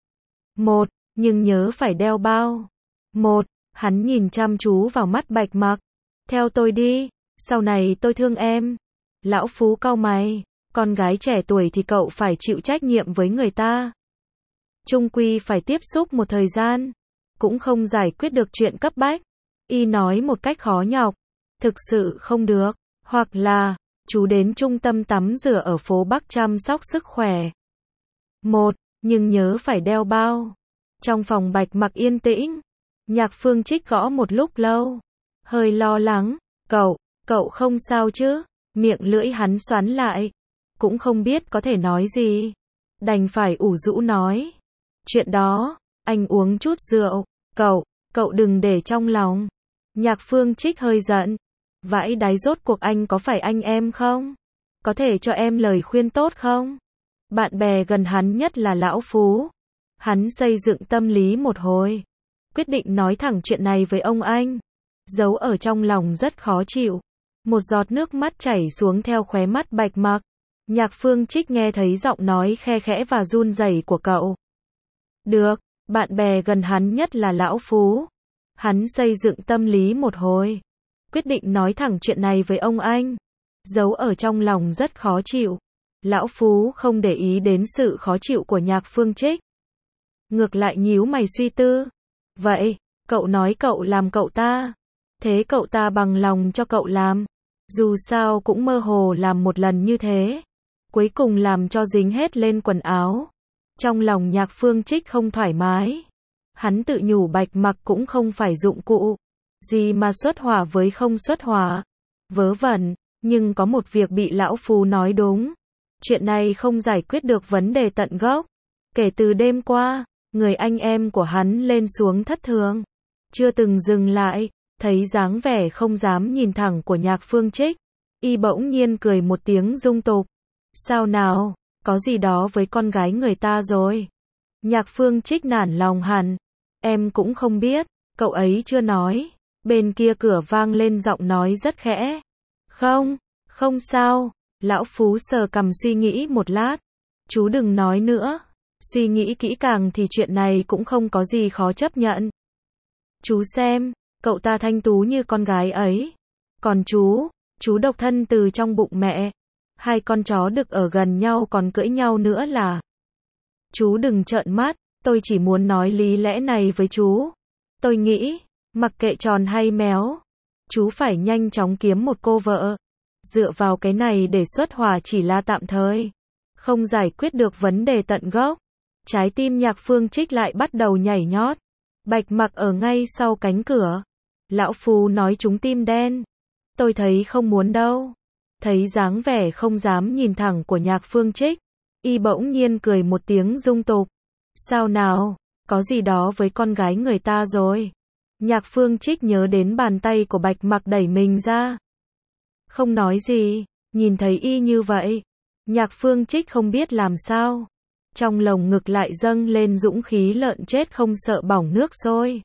Một, nhưng nhớ phải đeo bao. Một, hắn nhìn chăm chú vào mắt Bạch Mặc. Theo tôi đi, sau này tôi thương em. Lão Phú cau mày. Con gái trẻ tuổi thì cậu phải chịu trách nhiệm với người ta. Chung quy phải tiếp xúc một thời gian, cũng không giải quyết được chuyện cấp bách. Y nói một cách khó nhọc. Thực sự không được. Hoặc là, chú đến trung tâm tắm rửa ở phố Bắc chăm sóc sức khỏe. Một, nhưng nhớ phải đeo bao. Trong phòng Bạch Mặc yên tĩnh, Nhạc Phương Trích gõ một lúc lâu, hơi lo lắng. Cậu, cậu không sao chứ? Miệng lưỡi hắn xoắn lại, cũng không biết có thể nói gì. Đành phải ủ rũ nói. Chuyện đó, anh uống chút rượu. Cậu, cậu đừng để trong lòng. Nhạc Phương Trích hơi giận. Vãi đáy, rốt cuộc anh có phải anh em không? Có thể cho em lời khuyên tốt không? Bạn bè gần hắn nhất là Lão Phú. Hắn xây dựng tâm lý một hồi, quyết định nói thẳng chuyện này với ông anh. Giấu ở trong lòng rất khó chịu. Một giọt nước mắt chảy xuống theo khóe mắt Bạch Mặc. Nhạc Phương Trích nghe thấy giọng nói khe khẽ và run rẩy của cậu. Được, bạn bè gần hắn nhất là Lão Phú. Hắn xây dựng tâm lý một hồi, quyết định nói thẳng chuyện này với ông anh. Giấu ở trong lòng rất khó chịu. Lão Phú không để ý đến sự khó chịu của Nhạc Phương Trích. Ngược lại nhíu mày suy tư. Vậy, cậu nói cậu làm cậu ta. Thế cậu ta bằng lòng cho cậu làm. Dù sao cũng mơ hồ làm một lần như thế. Cuối cùng làm cho dính hết lên quần áo. Trong lòng Nhạc Phương Trích không thoải mái. Hắn tự nhủ Bạch Mặc cũng không phải dụng cụ. Gì mà xuất hỏa với không xuất hỏa. Vớ vẩn, nhưng có một việc bị lão Phú nói đúng. Chuyện này không giải quyết được vấn đề tận gốc. Kể từ đêm qua, người anh em của hắn lên xuống thất thường. Chưa từng dừng lại, thấy dáng vẻ không dám nhìn thẳng của Nhạc Phương Trích. Y bỗng nhiên cười một tiếng dung tục. Sao nào, có gì đó với con gái người ta rồi. Nhạc Phương Trích nản lòng hẳn. Em cũng không biết, cậu ấy chưa nói. Bên kia cửa vang lên giọng nói rất khẽ. Không, không sao. Lão Phú sờ cằm suy nghĩ một lát. Chú đừng nói nữa. Suy nghĩ kỹ càng thì chuyện này cũng không có gì khó chấp nhận. Chú xem, cậu ta thanh tú như con gái ấy. Còn chú, chú độc thân từ trong bụng mẹ. Hai con chó đực ở gần nhau còn cưỡi nhau nữa là. Chú đừng trợn mắt, tôi chỉ muốn nói lý lẽ này với chú. Tôi nghĩ, mặc kệ tròn hay méo, chú phải nhanh chóng kiếm một cô vợ. Dựa vào cái này để xuất hỏa chỉ là tạm thời. Không giải quyết được vấn đề tận gốc. Trái tim Nhạc Phương Trích lại bắt đầu nhảy nhót. Bạch Mặc ở ngay sau cánh cửa. Lão Phú nói trúng tim đen. Tôi thấy không muốn đâu. Thấy dáng vẻ không dám nhìn thẳng của Nhạc Phương Trích. Y bỗng nhiên cười một tiếng dung tục. Sao nào, có gì đó với con gái người ta rồi. Nhạc Phương Trích nhớ đến bàn tay của Bạch Mặc đẩy mình ra. Không nói gì, nhìn thấy y như vậy. Nhạc Phương Trích không biết làm sao. Trong lồng ngực lại dâng lên dũng khí lợn chết không sợ bỏng nước sôi.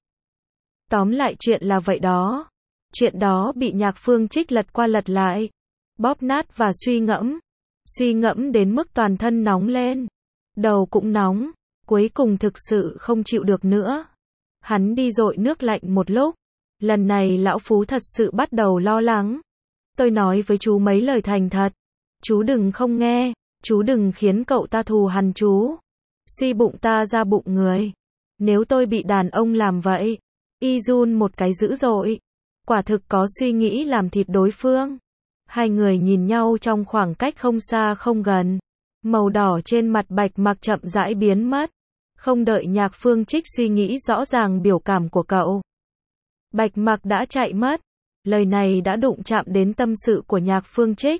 Tóm lại chuyện là vậy đó. Chuyện đó bị Nhạc Phương Trích lật qua lật lại. Bóp nát và suy ngẫm. Suy ngẫm đến mức toàn thân nóng lên. Đầu cũng nóng. Cuối cùng thực sự không chịu được nữa. Hắn đi dội nước lạnh một lúc. Lần này lão Phú thật sự bắt đầu lo lắng. Tôi nói với chú mấy lời thành thật. Chú đừng không nghe. Chú đừng khiến cậu ta thù hằn chú. Suy bụng ta ra bụng người. Nếu tôi bị đàn ông làm vậy. Y run một cái dữ dội. Quả thực có suy nghĩ làm thịt đối phương. Hai người nhìn nhau trong khoảng cách không xa không gần. Màu đỏ trên mặt Bạch Mặc chậm rãi biến mất. Không đợi Nhạc Phương Trích suy nghĩ rõ ràng biểu cảm của cậu. Bạch Mặc đã chạy mất. Lời này đã đụng chạm đến tâm sự của Nhạc Phương Trích.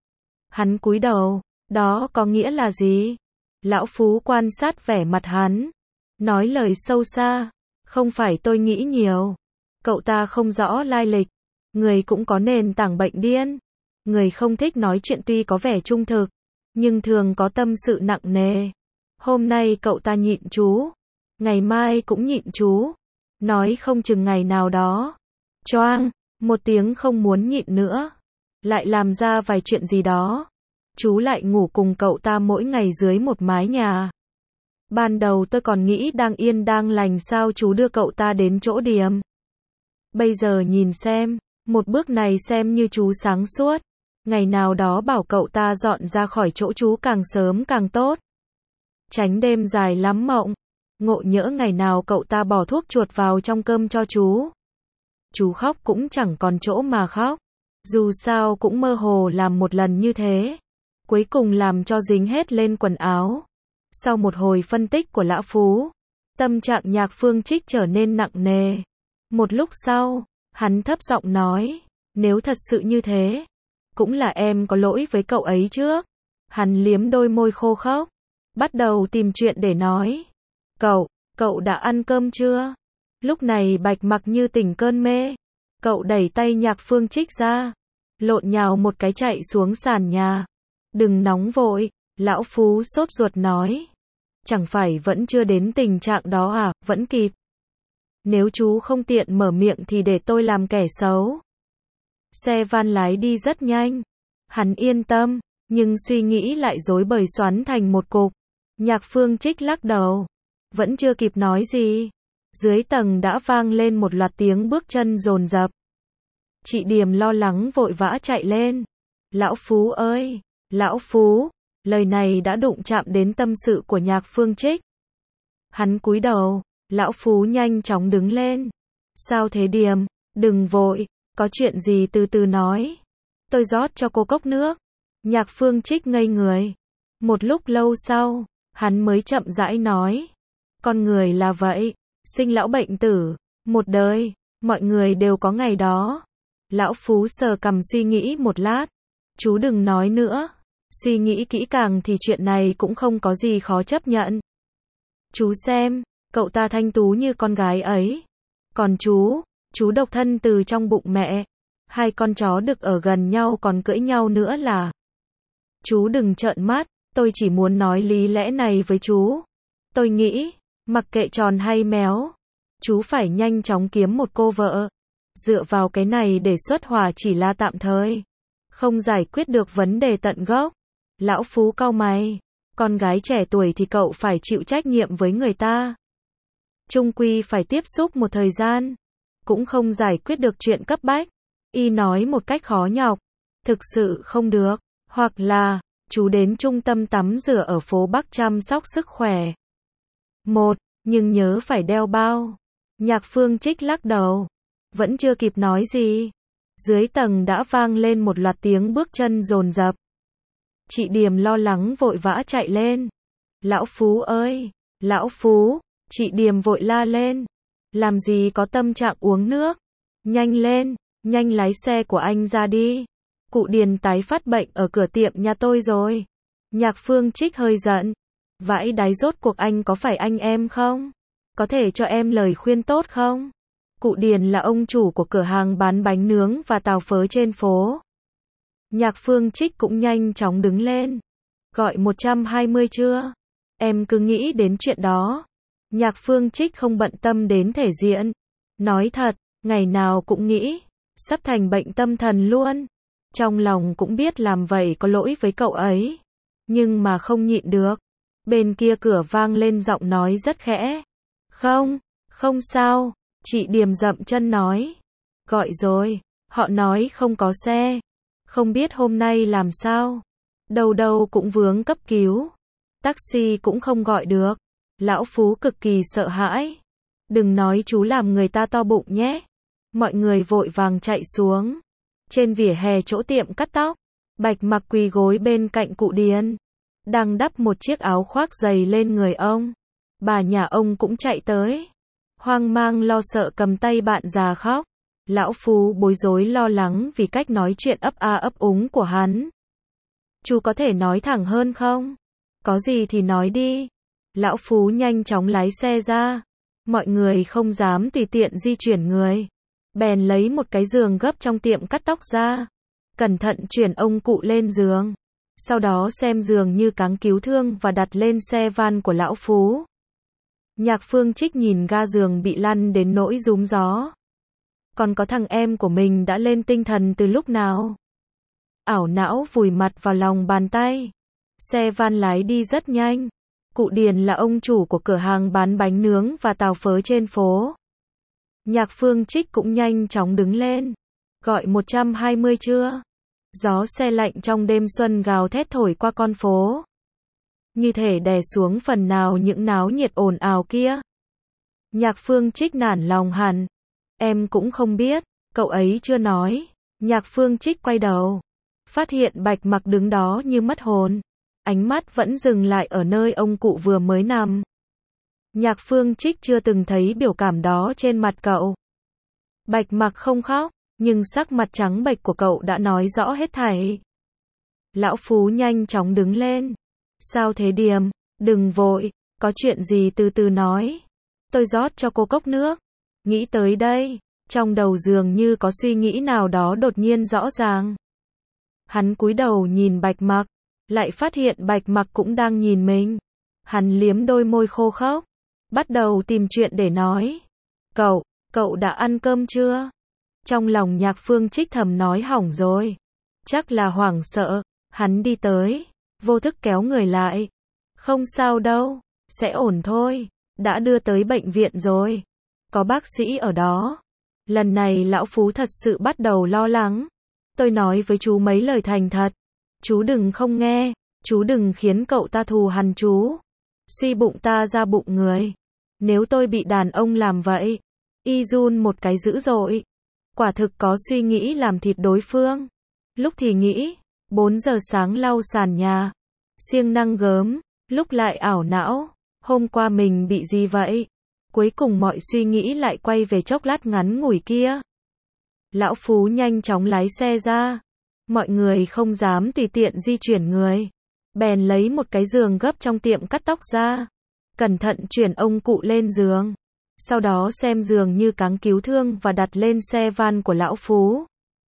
Hắn cúi đầu. Đó có nghĩa là gì? Lão Phú quan sát vẻ mặt hắn. Nói lời sâu xa. Không phải tôi nghĩ nhiều. Cậu ta không rõ lai lịch. Người cũng có nền tảng bệnh điên. Người không thích nói chuyện tuy có vẻ trung thực. Nhưng thường có tâm sự nặng nề. Hôm nay cậu ta nhịn chú. Ngày mai cũng nhịn chú. Nói không chừng ngày nào đó. Choang, một tiếng không muốn nhịn nữa. Lại làm ra vài chuyện gì đó. Chú lại ngủ cùng cậu ta mỗi ngày dưới một mái nhà. Ban đầu tôi còn nghĩ đang yên đang lành sao chú đưa cậu ta đến chỗ điềm. Bây giờ nhìn xem, một bước này xem như chú sáng suốt. Ngày nào đó bảo cậu ta dọn ra khỏi chỗ chú càng sớm càng tốt. Tránh đêm dài lắm mộng. Ngộ nhỡ ngày nào cậu ta bỏ thuốc chuột vào trong cơm cho chú. Chú khóc cũng chẳng còn chỗ mà khóc. Dù sao cũng mơ hồ làm một lần như thế. Cuối cùng làm cho dính hết lên quần áo. Sau một hồi phân tích của lão Phú, tâm trạng Nhạc Phương Trích trở nên nặng nề. Một lúc sau, hắn thấp giọng nói, nếu thật sự như thế, cũng là em có lỗi với cậu ấy trước. Hắn liếm đôi môi khô khốc, bắt đầu tìm chuyện để nói. Cậu, cậu đã ăn cơm chưa? Lúc này Bạch Mặc như tỉnh cơn mê. Cậu đẩy tay Nhạc Phương Trích ra, lộn nhào một cái chạy xuống sàn nhà. Đừng nóng vội, lão Phú sốt ruột nói. Chẳng phải vẫn chưa đến tình trạng đó à, vẫn kịp. Nếu chú không tiện mở miệng thì để tôi làm kẻ xấu. Xe van lái đi rất nhanh. Hắn yên tâm, nhưng suy nghĩ lại rối bời xoắn thành một cục. Nhạc Phương Trích lắc đầu. Vẫn chưa kịp nói gì. Dưới tầng đã vang lên một loạt tiếng bước chân dồn dập. Chị Điềm lo lắng vội vã chạy lên. Lão Phú ơi! Lão Phú! Lời này đã đụng chạm đến tâm sự của Nhạc Phương Trích. Hắn cúi đầu. Lão Phú nhanh chóng đứng lên. Sao thế Điềm? Đừng vội. Có chuyện gì từ từ nói. Tôi rót cho cô cốc nước. Nhạc Phương Trích ngây người. Một lúc lâu sau, hắn mới chậm rãi nói. Con người là vậy, sinh lão bệnh tử, một đời, mọi người đều có ngày đó. Lão Phú sờ cằm suy nghĩ một lát. Chú đừng nói nữa, suy nghĩ kỹ càng thì chuyện này cũng không có gì khó chấp nhận. Chú xem, cậu ta thanh tú như con gái ấy. Còn chú, chú độc thân từ trong bụng mẹ. Hai con chó đực ở gần nhau còn cưỡi nhau nữa là. Chú đừng trợn mắt, tôi chỉ muốn nói lý lẽ này với chú. Tôi nghĩ, mặc kệ tròn hay méo, chú phải nhanh chóng kiếm một cô vợ. Dựa vào cái này để xuất hỏa chỉ là tạm thời, không giải quyết được vấn đề tận gốc. Lão Phú cau mày, con gái trẻ tuổi thì cậu phải chịu trách nhiệm với người ta. Chung quy phải tiếp xúc một thời gian, cũng không giải quyết được chuyện cấp bách. Y nói một cách khó nhọc, thực sự không được, hoặc là, chú đến trung tâm tắm rửa ở phố Bắc chăm sóc sức khỏe. Một, nhưng nhớ phải đeo bao. Nhạc Phương Trích lắc đầu, vẫn chưa kịp nói gì. Dưới tầng đã vang lên một loạt tiếng bước chân dồn dập. Chị Điềm lo lắng vội vã chạy lên. Lão Phú ơi, Lão Phú, chị Điềm vội la lên. Làm gì có tâm trạng uống nước. Nhanh lên, nhanh lái xe của anh ra đi. Cụ Điền tái phát bệnh ở cửa tiệm nhà tôi rồi. Nhạc Phương Trích hơi giận. Vãi đáy, rốt cuộc anh có phải anh em không? Có thể cho em lời khuyên tốt không? Cụ Điền là ông chủ của cửa hàng bán bánh nướng và tàu phớ trên phố. Nhạc Phương Trích cũng nhanh chóng đứng lên. Gọi một trăm hai mươi chưa? Em cứ nghĩ đến chuyện đó. Nhạc Phương Trích không bận tâm đến thể diện. Nói thật, ngày nào cũng nghĩ, sắp thành bệnh tâm thần luôn. Trong lòng cũng biết làm vậy có lỗi với cậu ấy. Nhưng mà không nhịn được. Bên kia cửa vang lên giọng nói rất khẽ. Không, không sao, chị Điềm dậm chân nói. Gọi rồi, họ nói không có xe. Không biết hôm nay làm sao. Đâu đâu cũng vướng cấp cứu. Taxi cũng không gọi được. Lão Phú cực kỳ sợ hãi. Đừng nói chú làm người ta to bụng nhé. Mọi người vội vàng chạy xuống. Trên vỉa hè chỗ tiệm cắt tóc, Bạch Mặc quỳ gối bên cạnh cụ Điền, đang đắp một chiếc áo khoác dày lên người ông. Bà nhà ông cũng chạy tới, hoang mang lo sợ cầm tay bạn già khóc. Lão Phú bối rối lo lắng vì cách nói chuyện ấp a ấp úng của hắn. Chú có thể nói thẳng hơn không? Có gì thì nói đi. Lão Phú nhanh chóng lái xe ra. Mọi người không dám tùy tiện di chuyển người. Bèn lấy một cái giường gấp trong tiệm cắt tóc ra. Cẩn thận chuyển ông cụ lên giường. Sau đó xem giường như cáng cứu thương và đặt lên xe van của Lão Phú. Nhạc Phương Trích nhìn ga giường bị lăn đến nỗi rúm gió. Còn có thằng em của mình đã lên tinh thần từ lúc nào? Ảo não vùi mặt vào lòng bàn tay. Xe van lái đi rất nhanh. Cụ Điền là ông chủ của cửa hàng bán bánh nướng và tàu phớ trên phố. Nhạc Phương Trích cũng nhanh chóng đứng lên. Gọi một trăm hai mươi chưa? Gió xe lạnh trong đêm xuân gào thét thổi qua con phố. Như thể đè xuống phần nào những náo nhiệt ồn ào kia. Nhạc Phương Trích nản lòng hẳn. Em cũng không biết, cậu ấy chưa nói. Nhạc Phương Trích quay đầu. Phát hiện Bạch Mặc đứng đó như mất hồn. Ánh mắt vẫn dừng lại ở nơi ông cụ vừa mới nằm. Nhạc Phương Trích chưa từng thấy biểu cảm đó trên mặt cậu. Bạch Mặc không khóc, nhưng sắc mặt trắng bệch của cậu đã nói rõ hết thảy. Lão Phú nhanh chóng đứng lên. Sao thế Điềm? Đừng vội, có chuyện gì từ từ nói. Tôi rót cho cô cốc nước. Nghĩ tới đây, trong đầu dường như có suy nghĩ nào đó đột nhiên rõ ràng. Hắn cúi đầu nhìn Bạch Mặc, lại phát hiện Bạch Mặc cũng đang nhìn mình. Hắn liếm đôi môi khô khốc, bắt đầu tìm chuyện để nói. Cậu, cậu đã ăn cơm chưa? Trong lòng Nhạc Phương Trích thầm nói hỏng rồi. Chắc là hoảng sợ, hắn đi tới, vô thức kéo người lại. Không sao đâu, sẽ ổn thôi, đã đưa tới bệnh viện rồi. Có bác sĩ ở đó. Lần này Lão Phú thật sự bắt đầu lo lắng. Tôi nói với chú mấy lời thành thật. Chú đừng không nghe, chú đừng khiến cậu ta thù hằn chú. Suy bụng ta ra bụng người. Nếu tôi bị đàn ông làm vậy, y run một cái dữ dội. Quả thực có suy nghĩ làm thịt đối phương. lúc thì nghĩ, bốn giờ sáng lau sàn nhà, siêng năng gớm, lúc lại ảo não, hôm qua mình bị gì vậy? Cuối cùng mọi suy nghĩ lại quay về chốc lát ngắn ngủi kia. Lão Phú nhanh chóng lái xe ra. Mọi người không dám tùy tiện di chuyển người. Bèn lấy một cái giường gấp trong tiệm cắt tóc ra. Cẩn thận chuyển ông cụ lên giường. Sau đó xem giường như cáng cứu thương và đặt lên xe van của Lão Phú.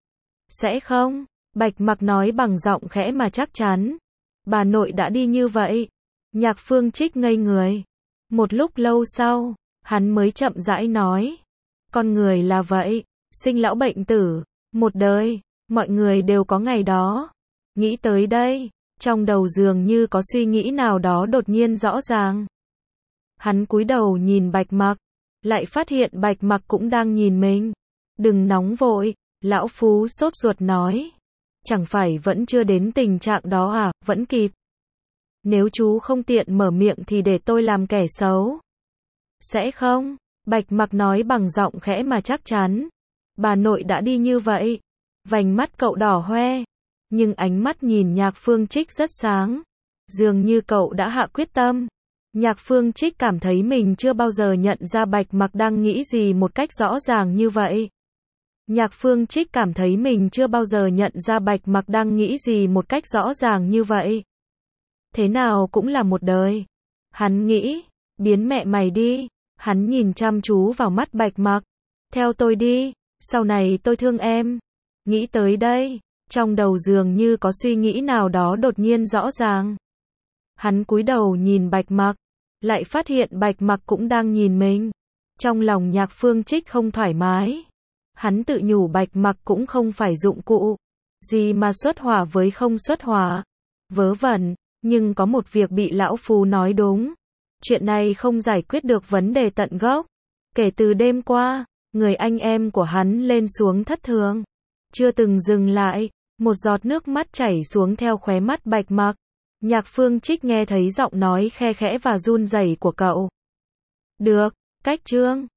Sẽ không? Bạch Mặc nói bằng giọng khẽ mà chắc chắn. Bà nội đã đi như vậy. Nhạc Phương Trích ngây người. Một lúc lâu sau, hắn mới chậm rãi nói. Con người là vậy, sinh lão bệnh tử, một đời, mọi người đều có ngày đó. Nghĩ tới đây, trong đầu dường như có suy nghĩ nào đó đột nhiên rõ ràng. Hắn cúi đầu nhìn Bạch Mặc, lại phát hiện Bạch Mặc cũng đang nhìn mình. Đừng nóng vội, Lão Phú sốt ruột nói. Chẳng phải vẫn chưa đến tình trạng đó à, vẫn kịp. Nếu chú không tiện mở miệng thì để tôi làm kẻ xấu. Sẽ không? Bạch Mặc nói bằng giọng khẽ mà chắc chắn. Bà nội đã đi như vậy. Vành mắt cậu đỏ hoe. Nhưng ánh mắt nhìn Nhạc Phương Trích rất sáng. Dường như cậu đã hạ quyết tâm. Nhạc Phương Trích cảm thấy mình chưa bao giờ nhận ra Bạch Mặc đang nghĩ gì một cách rõ ràng như vậy. Nhạc Phương Trích cảm thấy mình chưa bao giờ nhận ra Bạch Mặc đang nghĩ gì một cách rõ ràng như vậy. Thế nào cũng là một đời. Hắn nghĩ, biến mẹ mày đi. Hắn nhìn chăm chú vào mắt Bạch Mặc. Theo tôi đi, sau này tôi thương em. Nghĩ tới đây, trong đầu dường như có suy nghĩ nào đó đột nhiên rõ ràng. Hắn cúi đầu nhìn Bạch Mặc, lại phát hiện Bạch Mặc cũng đang nhìn mình. Trong lòng Nhạc Phương Trích không thoải mái. Hắn tự nhủ Bạch Mặc cũng không phải dụng cụ. Gì mà xuất hỏa với không xuất hỏa. Vớ vẩn, nhưng có một việc bị Lão Phú nói đúng. Chuyện này không giải quyết được vấn đề tận gốc. Kể từ đêm qua, người anh em của hắn lên xuống thất thường. Chưa từng dừng lại, một giọt nước mắt chảy xuống theo khóe mắt Bạch Mặc. Nhạc Phương Trích nghe thấy giọng nói khe khẽ và run rẩy của cậu. Được, cách chương.